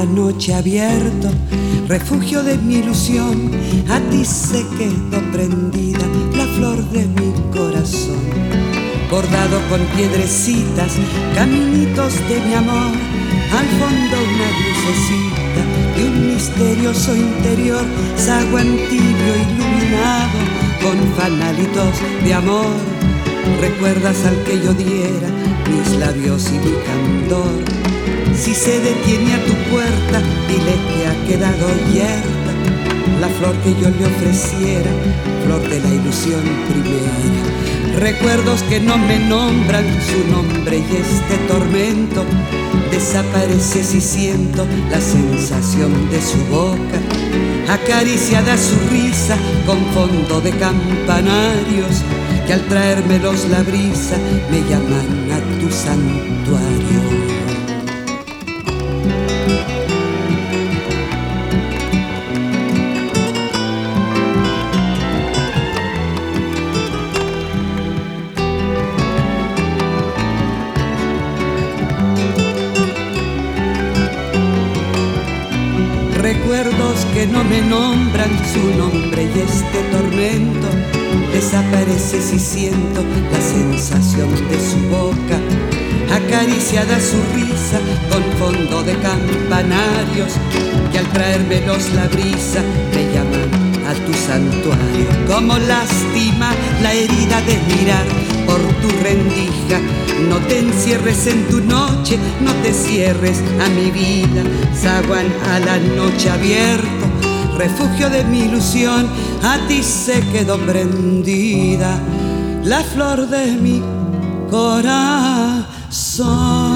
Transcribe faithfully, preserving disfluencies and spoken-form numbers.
la noche abierto, refugio de mi ilusión, a ti se quedó prendida la flor de mi corazón. Bordado con piedrecitas, caminitos de mi amor, al fondo una lucecita de un misterioso interior, zaguán tibio iluminado con fanalitos de amor. ¿Recuerdas al que yo diera mis labios y mi candor? Si se detiene a tu puerta, dile que ha quedado yerta la flor que yo le ofreciera, flor de la ilusión primera. Recuerdos que no me nombran su nombre y este tormento desaparece si siento la sensación de su boca, acariciada su risa con fondo de campanarios que al traérmelos la brisa me llaman a tu santuario. Recuerdos que no me nombran su nombre y este tormento desaparece si siento la sensación de su boca, acariciada su risa con fondo de campanarios que al traérmelos la brisa me llaman a tu santuario. Como lastima la herida de mirar por tu rendija, no te encierres en tu noche, no te cierres a mi vida. Zaguán a la noche abierto, refugio de mi ilusión, a ti se quedó prendida la flor de mi corazón.